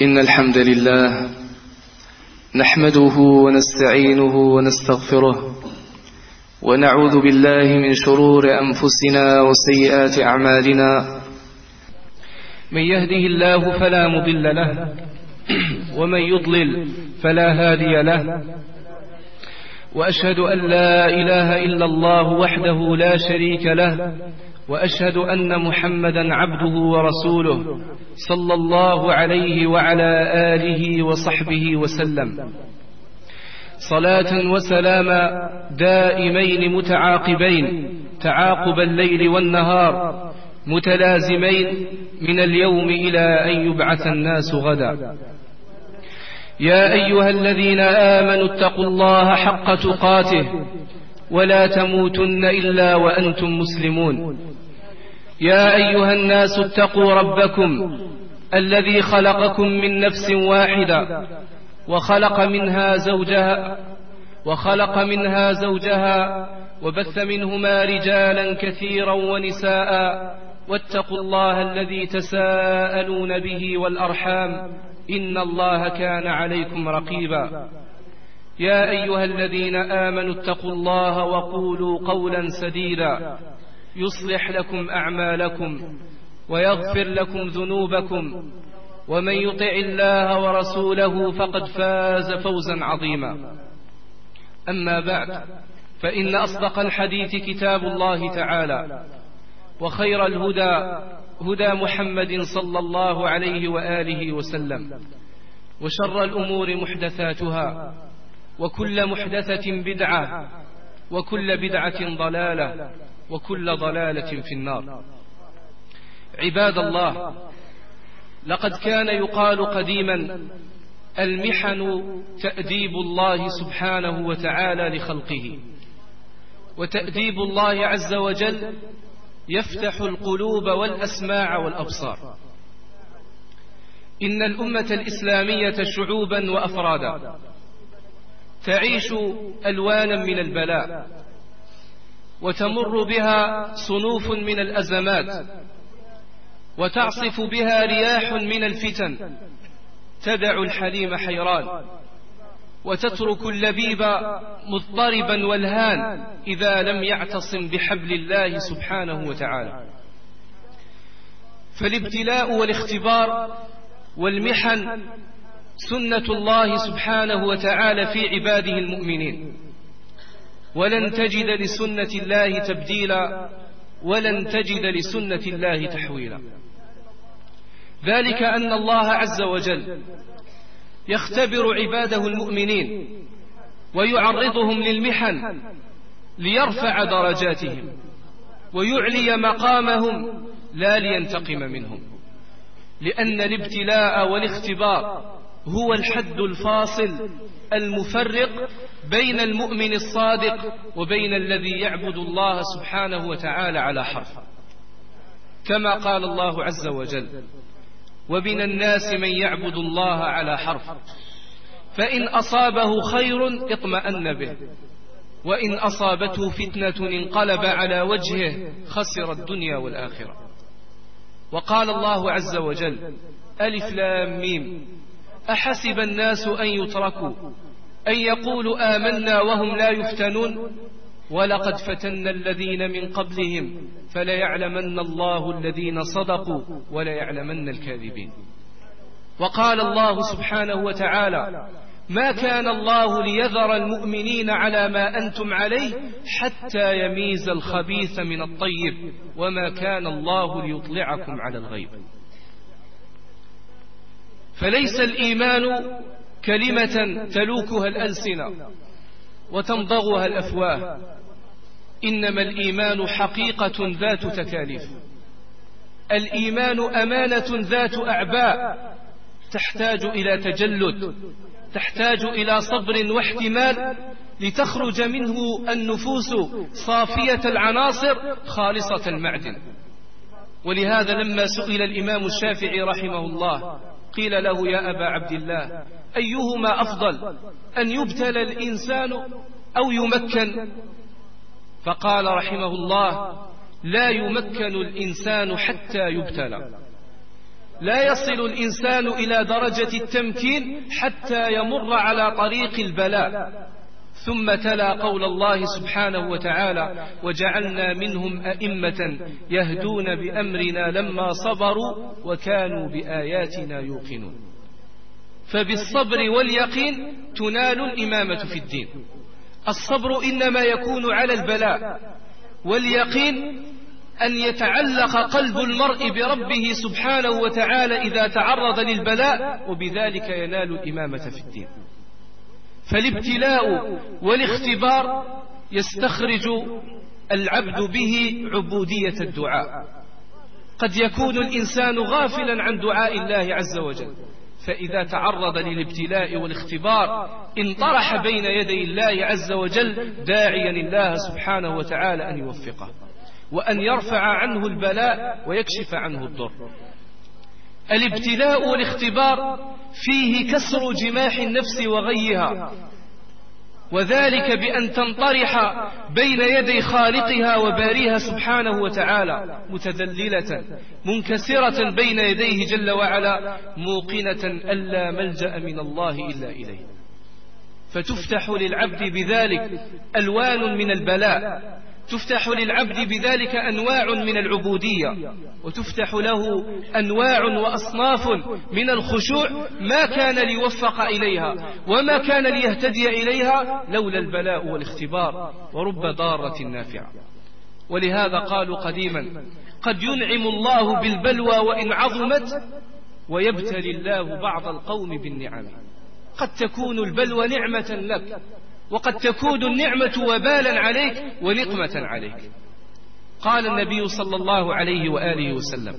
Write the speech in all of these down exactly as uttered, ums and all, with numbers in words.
إن الحمد لله نحمده ونستعينه ونستغفره ونعوذ بالله من شرور أنفسنا وسيئات أعمالنا. من يهده الله فلا مضل له ومن يضلل فلا هادي له، وأشهد أن لا إله إلا الله وحده لا شريك له، وأشهد أن محمدا عبده ورسوله صلى الله عليه وعلى آله وصحبه وسلم، صلاة وسلاما دائمين متعاقبين تعاقب الليل والنهار متلازمين من اليوم إلى أن يبعث الناس غدا. يا أيها الذين آمنوا اتقوا الله حق تقاته ولا تموتن إلا وأنتم مسلمون. يا أيها الناس اتقوا ربكم الذي خلقكم من نفس واحدة وخلق منها زوجها وخلق منها زوجها وبث منهما رجالا كثيرا ونساء، واتقوا الله الذي تساءلون به والأرحام إن الله كان عليكم رقيبا. يا أيها الذين آمنوا اتقوا الله وقولوا قولا سديدا يصلح لكم أعمالكم ويغفر لكم ذنوبكم، ومن يطع الله ورسوله فقد فاز فوزا عظيما. أما بعد، فإن أصدق الحديث كتاب الله تعالى، وخير الهدى هدى محمد صلى الله عليه وآله وسلم، وشر الأمور محدثاتها، وكل محدثة بدعة، وكل بدعة ضلالة، وكل ضلالة في النار. عباد الله، لقد كان يقال قديما: المحن تأديب الله سبحانه وتعالى لخلقه، وتأديب الله عز وجل يفتح القلوب والأسماع والأبصار. إن الأمة الإسلامية شعوبا وأفرادا تعيش ألوانا من البلاء، وتمر بها صنوف من الأزمات، وتعصف بها رياح من الفتن تدع الحليم حيران، وتترك اللبيب مضطربا والهان إذا لم يعتصم بحبل الله سبحانه وتعالى. فالابتلاء والاختبار والمحن سنة الله سبحانه وتعالى في عباده المؤمنين، ولن تجد لسنة الله تبديلا، ولن تجد لسنة الله تحويلا. ذلك أن الله عز وجل يختبر عباده المؤمنين ويعرضهم للمحن ليرفع درجاتهم ويعلي مقامهم، لا لينتقم منهم، لأن الابتلاء والاختبار هو الحد الفاصل المفرق بين المؤمن الصادق وبين الذي يعبد الله سبحانه وتعالى على حرف، كما قال الله عز وجل: ومن الناس من يعبد الله على حرف، فإن أصابه خير اطمأن به، وإن أصابته فتنة انقلب على وجهه خسر الدنيا والآخرة. وقال الله عز وجل: ألف لام ميم، أحسب الناس أن يتركوا أن يقولوا آمنا وهم لا يفتنون، ولقد فتنا الذين من قبلهم فليعلمن الله الذين صدقوا وليعلمن الكاذبين. وقال الله سبحانه وتعالى: ما كان الله ليذر المؤمنين على ما أنتم عليه حتى يميز الخبيث من الطيب، وما كان الله ليطلعكم على الغيب. فليس الإيمان كلمة تلوكها الألسنة وتمضغها الأفواه، إنما الإيمان حقيقة ذات تكاليف. الإيمان أمانة ذات أعباء تحتاج إلى تجلد، تحتاج إلى صبر واحتمال لتخرج منه النفوس صافية العناصر خالصة المعدن. ولهذا لما سئل الإمام الشافعي رحمه الله قيل له: يا أبا عبد الله، أيهما أفضل، أن يبتلى الإنسان أو يمكن؟ فقال رحمه الله: لا يمكن الإنسان حتى يبتلى. لا يصل الإنسان إلى درجة التمكين حتى يمر على طريق البلاء. ثم تلا قول الله سبحانه وتعالى: وجعلنا منهم أئمة يهدون بأمرنا لما صبروا وكانوا بآياتنا يوقنون. فبالصبر واليقين تنال الإمامة في الدين. الصبر إنما يكون على البلاء، واليقين أن يتعلق قلب المرء بربه سبحانه وتعالى إذا تعرض للبلاء، وبذلك ينال الإمامة في الدين. فالابتلاء والاختبار يستخرج العبد به عبودية الدعاء. قد يكون الإنسان غافلا عن دعاء الله عز وجل، فإذا تعرض للابتلاء والاختبار انطرح بين يدي الله عز وجل داعيا الله سبحانه وتعالى أن يوفقه وأن يرفع عنه البلاء ويكشف عنه الضر. الابتلاء والاختبار فيه كسر جماح النفس وغيها، وذلك بأن تنطرح بين يدي خالقها وباريها سبحانه وتعالى متذللة منكسرة بين يديه جل وعلا، موقنة ألا ملجأ من الله إلا إليه. فتفتح للعبد بذلك ألوان من البلاء، تفتح للعبد بذلك أنواع من العبودية، وتفتح له أنواع وأصناف من الخشوع ما كان ليوفق إليها وما كان ليهتدي إليها لولا البلاء والاختبار، ورب ضارة نافعة. ولهذا قالوا قديما: قد ينعم الله بالبلوى وإن عظمت، ويبتلي الله بعض القوم بالنعم. قد تكون البلوى نعمة لك، وقد تكون النعمة وبالا عليك ونقمة عليك. قال النبي صلى الله عليه وآله وسلم: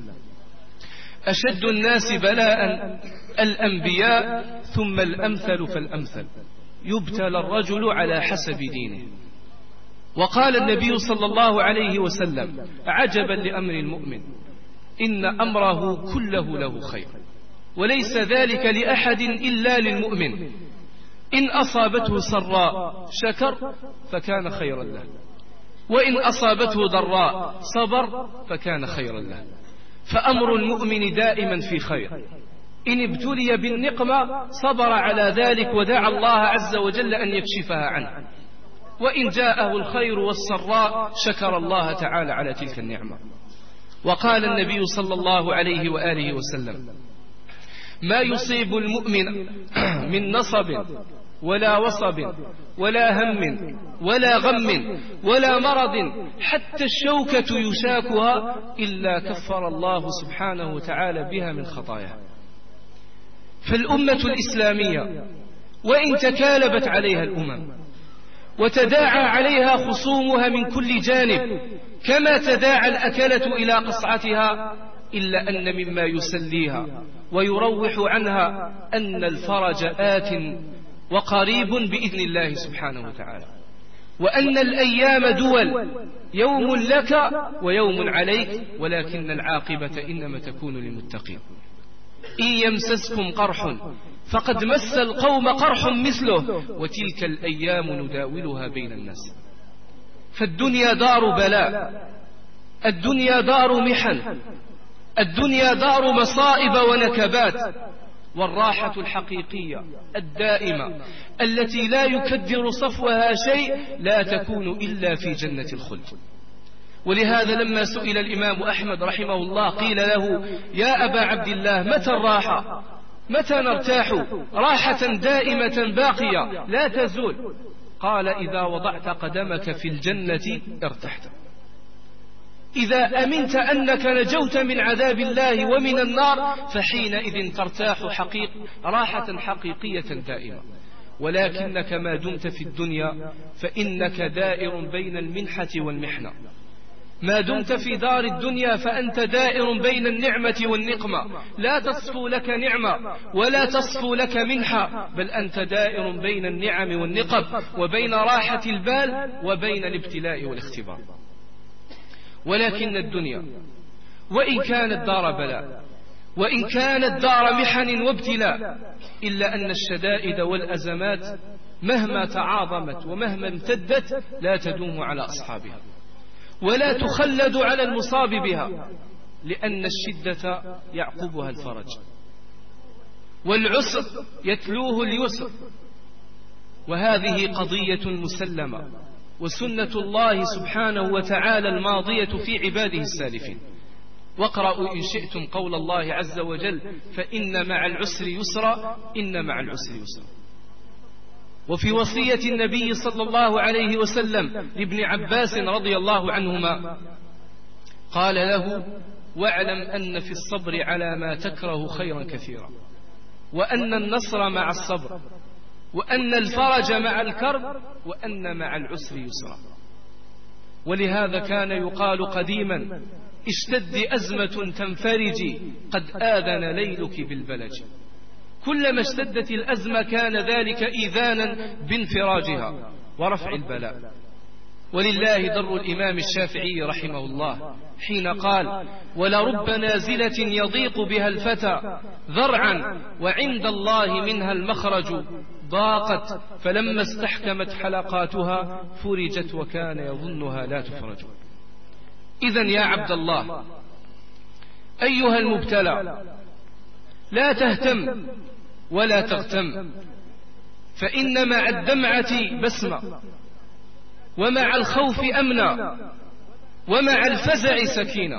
أشد الناس بلاء الأنبياء ثم الأمثل فالأمثل، يبتلى الرجل على حسب دينه. وقال النبي صلى الله عليه وسلم: عجبا لأمر المؤمن، إن أمره كله له خير، وليس ذلك لأحد إلا للمؤمن، إن أصابته سراء شكر فكان خيرا له، وإن أصابته ضراء صبر فكان خيرا له. فأمر المؤمن دائما في خير، إن ابتلي بالنقمة صبر على ذلك ودعا الله عز وجل أن يكشفها عنه، وإن جاءه الخير والسراء شكر الله تعالى على تلك النعمة. وقال النبي صلى الله عليه وآله وسلم: ما يصيب المؤمن من نصب ولا وصب ولا هم ولا غم ولا مرض حتى الشوكة يشاكها إلا كفر الله سبحانه وتعالى بها من خطاياها. فالأمة الإسلامية وإن تكالبت عليها الأمم وتداعى عليها خصومها من كل جانب كما تداعى الأكلة إلى قصعتها، إلا أن مما يسليها ويروح عنها أن الفرج آت وقريب بإذن الله سبحانه وتعالى، وأن الأيام دول، يوم لك ويوم عليك، ولكن العاقبة إنما تكون للمتقين. إن يمسسكم قرح فقد مس القوم قرح مثله، وتلك الأيام نداولها بين الناس. فالدنيا دار بلاء، الدنيا دار محن، الدنيا دار مصائب ونكبات. والراحة الحقيقية الدائمة التي لا يكدر صفوها شيء لا تكون إلا في جنة الخلد. ولهذا لما سئل الإمام أحمد رحمه الله قيل له: يا أبا عبد الله، متى الراحة؟ متى نرتاح راحة دائمة باقية لا تزول؟ قال: إذا وضعت قدمك في الجنة ارتحت، إذا أمنت أنك نجوت من عذاب الله ومن النار فحينئذ ترتاح حقيق راحة حقيقية دائمة. ولكنك ما دمت في الدنيا فإنك دائر بين المنحة والمحنة، ما دمت في دار الدنيا فأنت دائر بين النعمة والنقمة، لا تصفو لك نعمة ولا تصفو لك منحة، بل أنت دائر بين النعم والنقب، وبين راحة البال وبين الابتلاء والاختبار. ولكن الدنيا وإن كانت دار بلاء وإن كانت دار محن وابتلاء، إلا أن الشدائد والأزمات مهما تعاظمت ومهما امتدت لا تدوم على أصحابها ولا تخلد على المصاب بها. لأن الشدة يعقبها الفرج، والعسر يتلوه اليسر، وهذه قضية مسلمة وسنة الله سبحانه وتعالى الماضية في عباده السالفين. واقرأوا إن شئتم قول الله عز وجل: فإن مع العسر يسرا، إن مع العسر يسرا. وفي وصية النبي صلى الله عليه وسلم لابن عباس رضي الله عنهما قال له: واعلم أن في الصبر على ما تكره خيرا كثيرا، وأن النصر مع الصبر، وأن الفرج مع الكرب، وأن مع العسر يسرا. ولهذا كان يقال قديما: اشتد أزمة تنفرجي، قد آذن ليلك بالبلج. كلما اشتدت الأزمة كان ذلك إيذانا بانفراجها ورفع البلاء. ولله در الإمام الشافعي رحمه الله حين قال: ولرب نازلة يضيق بها الفتى ذرعا وعند الله منها المخرج، ضاقت فلما استحكمت حلقاتها فرجت وكان يظنها لا تفرج. إذن يا عبد الله أيها المبتلى، لا تهتم ولا تغتم، فإن مع الدمعة بسمة، ومع الخوف أمنا، ومع الفزع سكينة.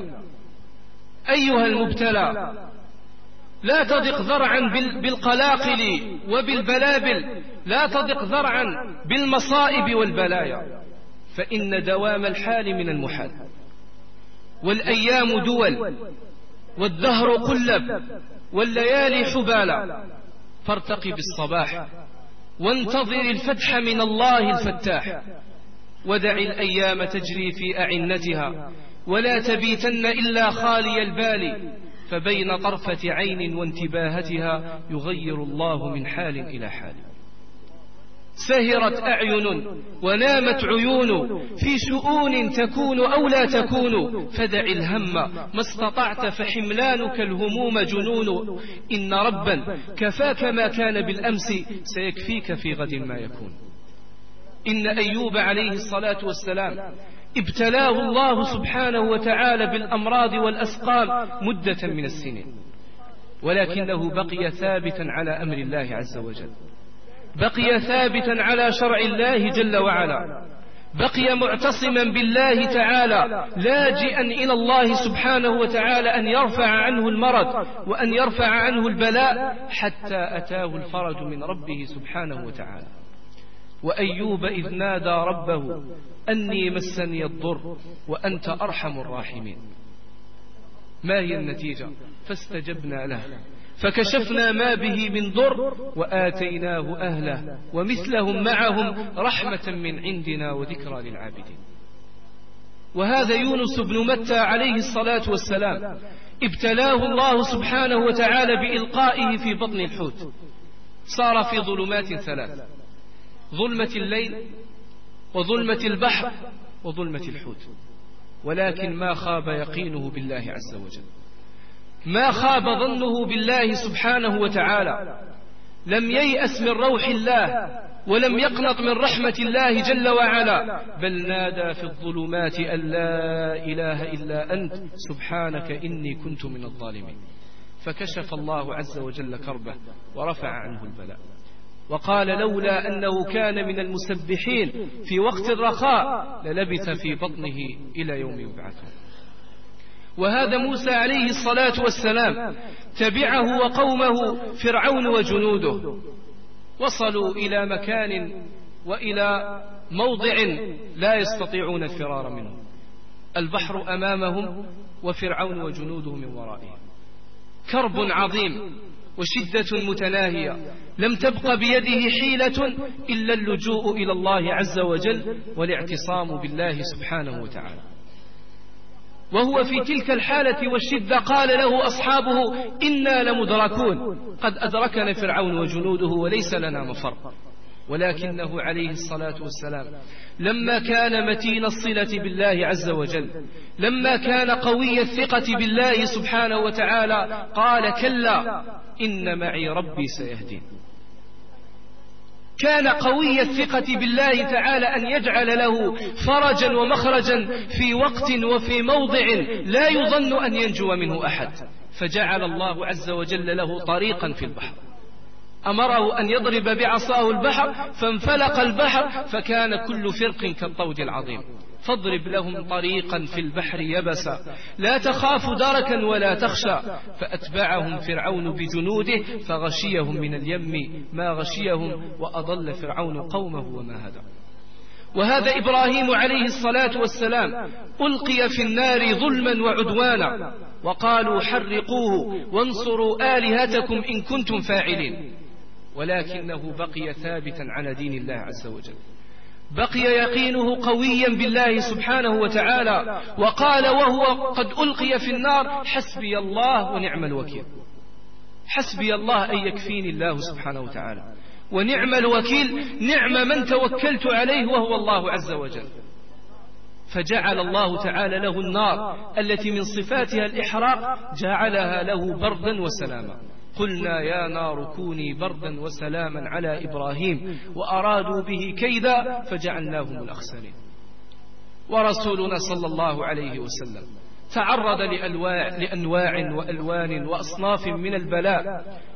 أيها المبتلى لا تضق ذرعا بالقلاقل وبالبلابل، لا تضق ذرعا بالمصائب والبلايا، فإن دوام الحال من المحال، والأيام دول، والدهر قلب، والليالي حبالا. فارتقب الصباح وانتظر الفتح من الله الفتاح، ودع الأيام تجري في أعنتها، ولا تبيتن إلا خالي البال، فبين طرفة عين وانتباهتها يغير الله من حال إلى حال. سهرت أعين ونامت عيون في شؤون تكون أو لا تكون، فدع الهم ما استطعت فحملانك الهموم جنون، إن ربا كفاك ما كان بالأمس سيكفيك في غد ما يكون. إن أيوب عليه الصلاة والسلام ابتلاه الله سبحانه وتعالى بالأمراض والأسقام مدة من السنين، ولكنه بقي ثابتا على أمر الله عز وجل، بقي ثابتا على شرع الله جل وعلا، بقي معتصما بالله تعالى، لاجئا إلى الله سبحانه وتعالى أن يرفع عنه المرض وأن يرفع عنه البلاء، حتى أتاه الفرج من ربه سبحانه وتعالى. وأيوب إذ نادى ربه أني مسني الضر وأنت أرحم الراحمين. ما هي النتيجة؟ فاستجبنا له فكشفنا ما به من ضر وآتيناه أهله ومثلهم معهم رحمة من عندنا وذكرى للعابدين. وهذا يونس بن متى عليه الصلاة والسلام ابتلاه الله سبحانه وتعالى بإلقائه في بطن الحوت، صار في ظلمات ثلاث: ظلمة الليل، وظلمة البحر، وظلمة الحوت. ولكن ما خاب يقينه بالله عز وجل، ما خاب ظنه بالله سبحانه وتعالى، لم ييأس من روح الله ولم يقنط من رحمة الله جل وعلا، بل نادى في الظلمات أن لا إله إلا أنت سبحانك إني كنت من الظالمين. فكشف الله عز وجل كربه ورفع عنه البلاء، وقال لولا أنه كان من المسبحين في وقت الرخاء للبث في بطنه إلى يوم يبعثون. وهذا موسى عليه الصلاة والسلام تبعه وقومه فرعون وجنوده، وصلوا إلى مكان وإلى موضع لا يستطيعون الفرار منه، البحر أمامهم وفرعون وجنوده من ورائهم، كرب عظيم وشدة متناهية، لم تبق بيده حيلة إلا اللجوء إلى الله عز وجل والاعتصام بالله سبحانه وتعالى. وهو في تلك الحالة والشدة قال له أصحابه إنا لمدركون، قد أدركنا فرعون وجنوده وليس لنا مفر. ولكنه عليه الصلاة والسلام لما كان متين الصلة بالله عز وجل، لما كان قوي الثقة بالله سبحانه وتعالى، قال كلا إن معي ربي سيهدين. كان قوي الثقة بالله تعالى أن يجعل له فرجا ومخرجا في وقت وفي موضع لا يظن أن ينجو منه أحد، فجعل الله عز وجل له طريقا في البحر، أمره أن يضرب بعصاه البحر فانفلق البحر فكان كل فرق كالطود العظيم. فاضرب لهم طريقا في البحر يبسا لا تخاف دركا ولا تخشى، فأتبعهم فرعون بجنوده فغشيهم من اليم ما غشيهم وأضل فرعون قومه وما هدى. وهذا إبراهيم عليه الصلاة والسلام ألقي في النار ظلما وعدوانا وقالوا حرقوه وانصروا آلهتكم إن كنتم فاعلين، ولكنه بقي ثابتا على دين الله عز وجل، بقي يقينه قويا بالله سبحانه وتعالى، وقال وهو قد ألقي في النار حسبي الله ونعم الوكيل. حسبي الله أن يكفيني الله سبحانه وتعالى، ونعم الوكيل نعم من توكلت عليه وهو الله عز وجل. فجعل الله تعالى له النار التي من صفاتها الإحراق جعلها له بردا وسلاما. قلنا يا نار كوني بردا وسلاما على إبراهيم وأرادوا به كيدا فجعلناهم الأخسرين. ورسولنا صلى الله عليه وسلم تعرض لأنواع, لأنواع وألوان وأصناف من البلاء،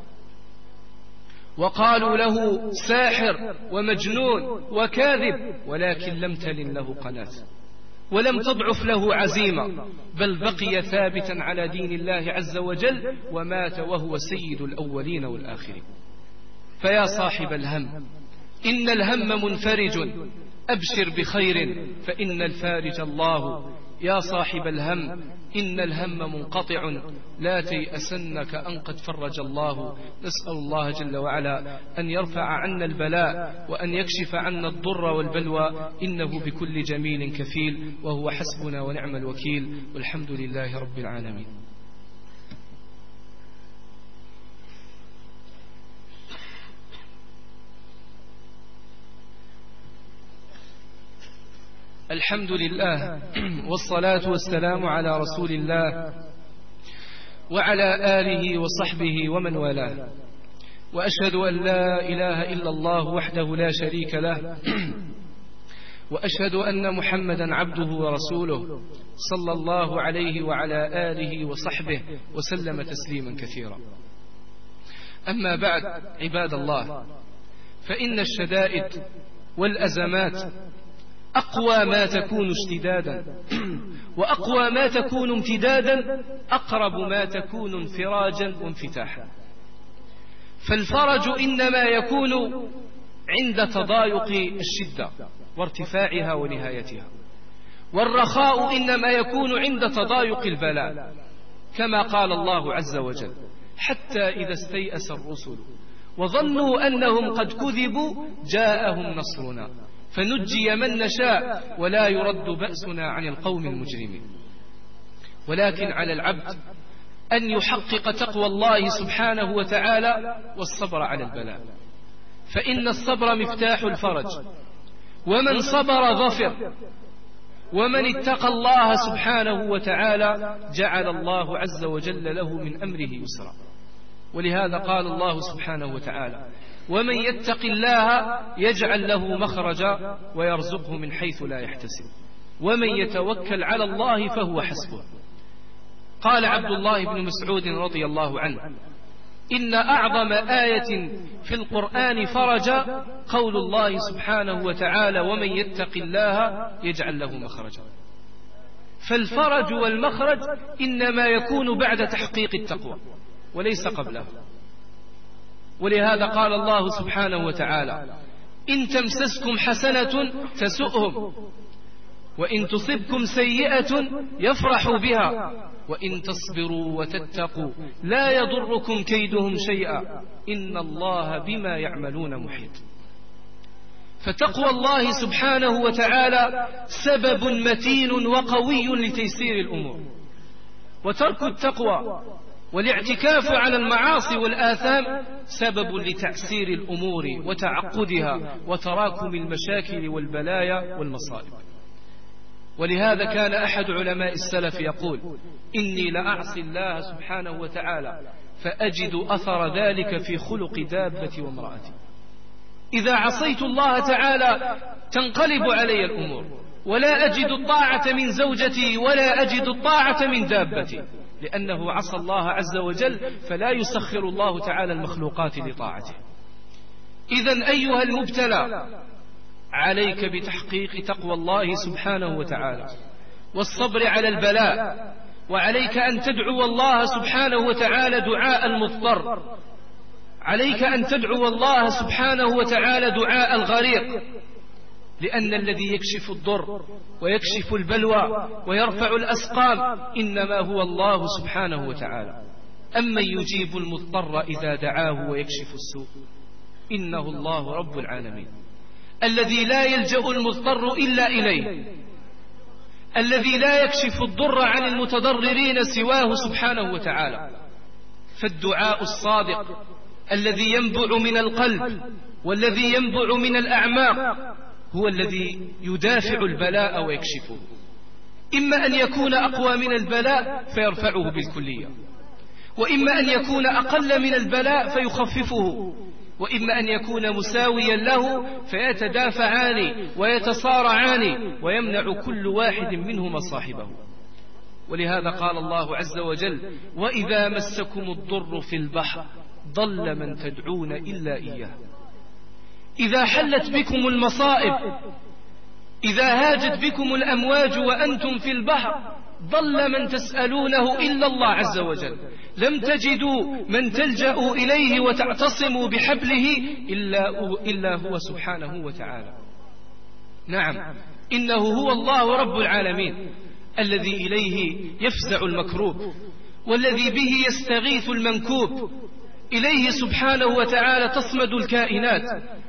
وقالوا له ساحر ومجنون وكاذب، ولكن لم تلن له قناة ولم تضعف له عزيمة، بل بقي ثابتا على دين الله عز وجل ومات وهو سيد الأولين والآخرين. فيا صاحب الهم إن الهم منفرج أبشر بخير فإن الفارج الله. يا صاحب الهم إن الهم منقطع لا تيأسن كأن قد فرج الله. نسأل الله جل وعلا أن يرفع عنا البلاء وأن يكشف عنا الضر والبلوى، إنه بكل جميل كفيل وهو حسبنا ونعم الوكيل، والحمد لله رب العالمين. الحمد لله والصلاة والسلام على رسول الله وعلى آله وصحبه ومن والاه، وأشهد أن لا إله إلا الله وحده لا شريك له، وأشهد أن محمدا عبده ورسوله صلى الله عليه وعلى آله وصحبه وسلم تسليما كثيرا. أما بعد، عباد الله، فإن الشدائد والأزمات أقوى ما تكون اشتدادا، وأقوى ما تكون امتدادا أقرب ما تكون انفراجا وانفتاحا. فالفرج إنما يكون عند تضايق الشدة وارتفاعها ونهايتها، والرخاء إنما يكون عند تضايق البلاء، كما قال الله عز وجل: حتى إذا استيأس الرسل وظنوا أنهم قد كذبوا جاءهم نصرنا فنجي من نشاء ولا يرد بأسنا عن القوم المجرمين. ولكن على العبد أن يحقق تقوى الله سبحانه وتعالى والصبر على البلاء، فإن الصبر مفتاح الفرج، ومن صبر ظفر، ومن اتقى الله سبحانه وتعالى جعل الله عز وجل له من أمره يسرا. ولهذا قال الله سبحانه وتعالى: ومن يتق الله يجعل له مخرجا ويرزقه من حيث لا يحتسب ومن يتوكل على الله فهو حسبه. قال عبد الله بن مسعود رضي الله عنه: إن أعظم آية في القرآن فرجا قول الله سبحانه وتعالى: ومن يتق الله يجعل له مخرجا. فالفرج والمخرج إنما يكون بعد تحقيق التقوى وليس قبله. ولهذا قال الله سبحانه وتعالى: إن تمسسكم حسنة تسؤهم وإن تصبكم سيئة يفرحوا بها وإن تصبروا وتتقوا لا يضركم كيدهم شيئا إن الله بما يعملون محيط. فتقوى الله سبحانه وتعالى سبب متين وقوي لتيسير الأمور، وترك التقوى والاعتكاف على المعاصي والآثام سبب لتعسير الأمور وتعقدها وتراكم المشاكل والبلايا والمصائب. ولهذا كان أحد علماء السلف يقول: إني لأعصي الله سبحانه وتعالى فأجد أثر ذلك في خلق دابتي وامرأتي. إذا عصيت الله تعالى تنقلب علي الأمور، ولا أجد الطاعة من زوجتي ولا أجد الطاعة من دابتي، لأنه عصى الله عز وجل، فلا يسخر الله تعالى المخلوقات لطاعته. إذن أيها المبتلى، عليك بتحقيق تقوى الله سبحانه وتعالى والصبر على البلاء، وعليك أن تدعو الله سبحانه وتعالى دعاء المضطر، عليك أن تدعو الله سبحانه وتعالى دعاء الغريق، لأن الذي يكشف الضر ويكشف البلوى ويرفع الأسقام إنما هو الله سبحانه وتعالى. أمن يجيب المضطر إذا دعاه ويكشف السوء، إنه الله رب العالمين، الذي لا يلجأ المضطر إلا إليه، الذي لا يكشف الضر عن المتضررين سواه سبحانه وتعالى. فالدعاء الصادق الذي ينبع من القلب والذي ينبع من الأعماق هو الذي يدافع البلاء ويكشفه، إما أن يكون أقوى من البلاء فيرفعه بالكلية، وإما أن يكون أقل من البلاء فيخففه، وإما أن يكون مساويا له فيتدافعان ويتصارعان ويمنع كل واحد منهما صاحبه. ولهذا قال الله عز وجل: وإذا مسكم الضر في البحر ضل من تدعون إلا إياه. إذا حلت بكم المصائب، إذا هاجت بكم الأمواج وأنتم في البحر، ضل من تسألونه إلا الله عز وجل، لم تجدوا من تلجأوا إليه وتعتصموا بحبله إلا, إلا هو سبحانه وتعالى. نعم، إنه هو الله رب العالمين الذي إليه يفزع المكروب، والذي به يستغيث المنكوب، إليه سبحانه وتعالى تصمد الكائنات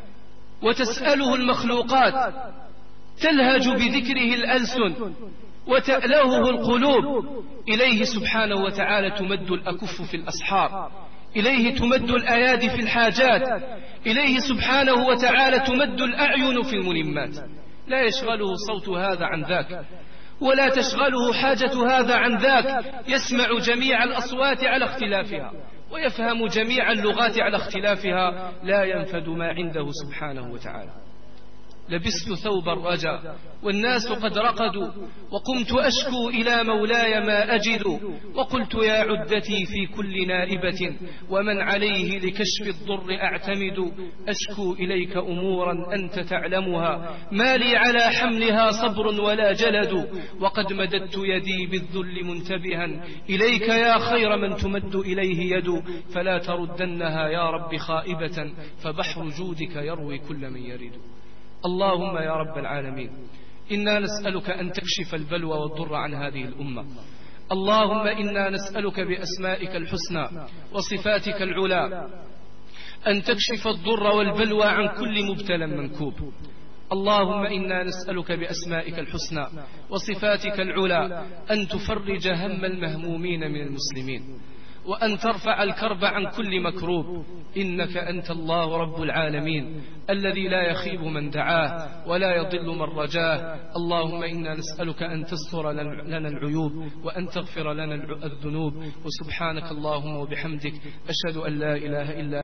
وتسأله المخلوقات، تلهج بذكره الألسن وتألهه القلوب، إليه سبحانه وتعالى تمد الأكف في الأسحار، إليه تمد الأيادي في الحاجات، إليه سبحانه وتعالى تمد الأعين في الملمات. لا يشغله صوت هذا عن ذاك، ولا تشغله حاجة هذا عن ذاك، يسمع جميع الأصوات على اختلافها ويفهم جميع اللغات على اختلافها، لا ينفد ما عنده سبحانه وتعالى. لبست ثوب الرجا والناس قد رقدوا، وقمت أشكو إلى مولاي ما أجد، وقلت يا عدتي في كل نائبة ومن عليه لكشف الضر أعتمد، أشكو إليك أمورا أنت تعلمها، ما لي على حملها صبر ولا جلد، وقد مددت يدي بالذل منتبها إليك يا خير من تمد إليه يد، فلا تردنها يا رب خائبة، فبحر جودك يروي كل من يرد. اللهم يا رب العالمين، إنا نسألك أن تكشف البلوى والضر عن هذه الأمة. اللهم إنا نسألك بأسمائك الحسنى وصفاتك العلى أن تكشف الضر والبلوى عن كل مبتلى منكوب. اللهم إنا نسألك بأسمائك الحسنى وصفاتك العلى أن تفرج هم المهمومين من المسلمين، وأن ترفع الكرب عن كل مكروب، إنك أنت الله رب العالمين الذي لا يخيب من دعاه ولا يضل من رجاه. اللهم إنا نسألك أن تستر لنا العيوب وأن تغفر لنا الذنوب، وسبحانك اللهم وبحمدك أشهد أن لا إله إلا